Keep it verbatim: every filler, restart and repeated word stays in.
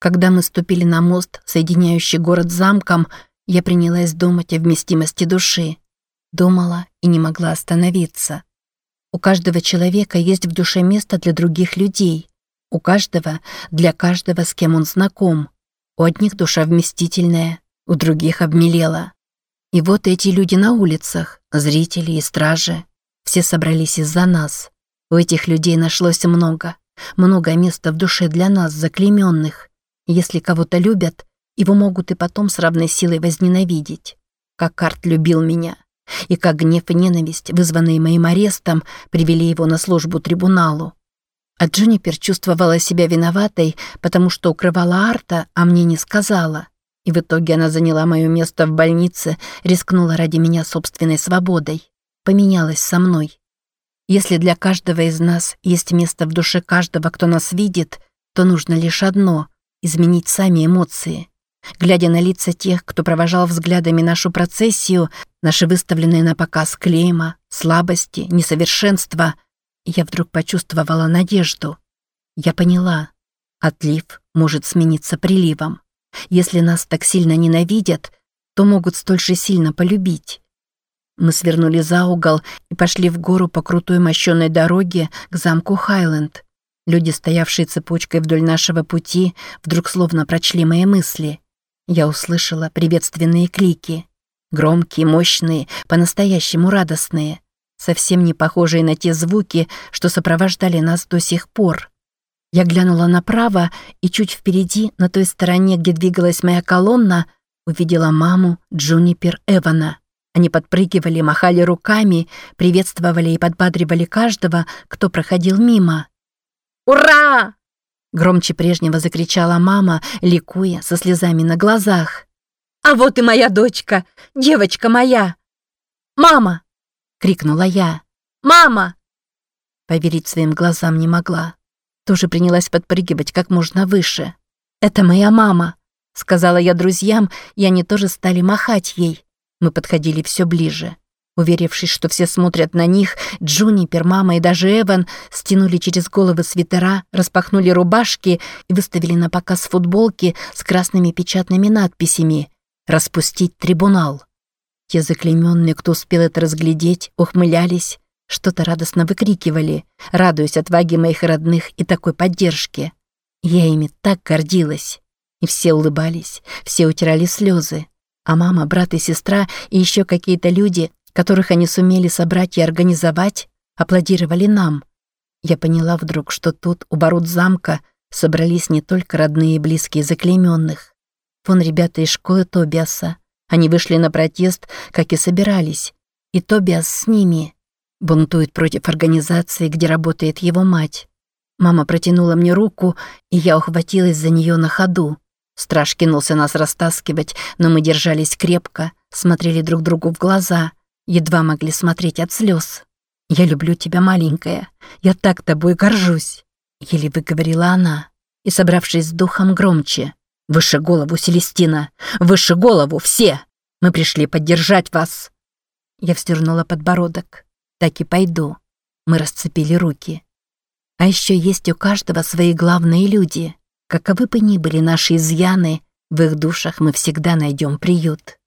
Когда мы ступили на мост, соединяющий город с замком, я принялась думать о вместимости души. Думала и не могла остановиться. У каждого человека есть в душе место для других людей. У каждого для каждого, с кем он знаком. У одних душа вместительная, у других обмелела. И вот эти люди на улицах, зрители и стражи, все собрались из-за нас. У этих людей нашлось много, много места в душе для нас, заклейменных. Если кого-то любят, его могут и потом с равной силой возненавидеть. Как Карт любил меня. И как гнев и ненависть, вызванные моим арестом, привели его на службу трибуналу. А Джунипер чувствовала себя виноватой, потому что укрывала Арта, а мне не сказала. И в итоге она заняла мое место в больнице, рискнула ради меня собственной свободой. Поменялась со мной. Если для каждого из нас есть место в душе каждого, кто нас видит, то нужно лишь одно — изменить сами эмоции. Глядя на лица тех, кто провожал взглядами нашу процессию, наши выставленные на показ клейма, слабости, несовершенства, я вдруг почувствовала надежду. Я поняла, отлив может смениться приливом. Если нас так сильно ненавидят, то могут столь же сильно полюбить. Мы свернули за угол и пошли в гору по крутой мощенной дороге к замку Хайленд. Люди, стоявшие цепочкой вдоль нашего пути, вдруг словно прочли мои мысли. Я услышала приветственные клики. Громкие, мощные, по-настоящему радостные. Совсем не похожие на те звуки, что сопровождали нас до сих пор. Я глянула направо и чуть впереди, на той стороне, где двигалась моя колонна, увидела маму, Джунипер, Эвана. Они подпрыгивали, махали руками, приветствовали и подбадривали каждого, кто проходил мимо. «Ура!» Громче прежнего закричала мама, ликуя, со слезами на глазах. «А вот и моя дочка! Девочка моя!» «Мама!» — крикнула я. «Мама!» Поверить своим глазам не могла. Тоже принялась подпрыгивать как можно выше. «Это моя мама!» — сказала я друзьям, и они тоже стали махать ей. Мы подходили все ближе. Уверившись, что все смотрят на них, Джунипер, мама и даже Эван стянули через головы свитера, распахнули рубашки и выставили на показ футболки с красными печатными надписями «Распустить трибунал». Те заклейменные, кто успел это разглядеть, ухмылялись, что-то радостно выкрикивали, радуясь отваге моих родных и такой поддержке. Я ими так гордилась. И все улыбались, все утирали слезы. А мама, брат и сестра и еще какие-то люди, которых они сумели собрать и организовать, аплодировали нам. Я поняла вдруг, что тут, у ворот замка, собрались не только родные и близкие заклейменных. Вон ребята из школы Тобиаса. Они вышли на протест, как и собирались. И Тобиас с ними. Бунтует против организации, где работает его мать. Мама протянула мне руку, и я ухватилась за нее на ходу. Страж кинулся нас растаскивать, но мы держались крепко, смотрели друг другу в глаза, едва могли смотреть от слез. «Я люблю тебя, маленькая, я так тобой горжусь», — еле выговорила она. И, собравшись с духом, громче: «Выше голову, Селестина! Выше голову, все! Мы пришли поддержать вас!» Я вздернула подбородок. «Так и пойду». Мы расцепили руки. А еще есть у каждого свои главные люди. Каковы бы ни были наши изъяны, в их душах мы всегда найдем приют.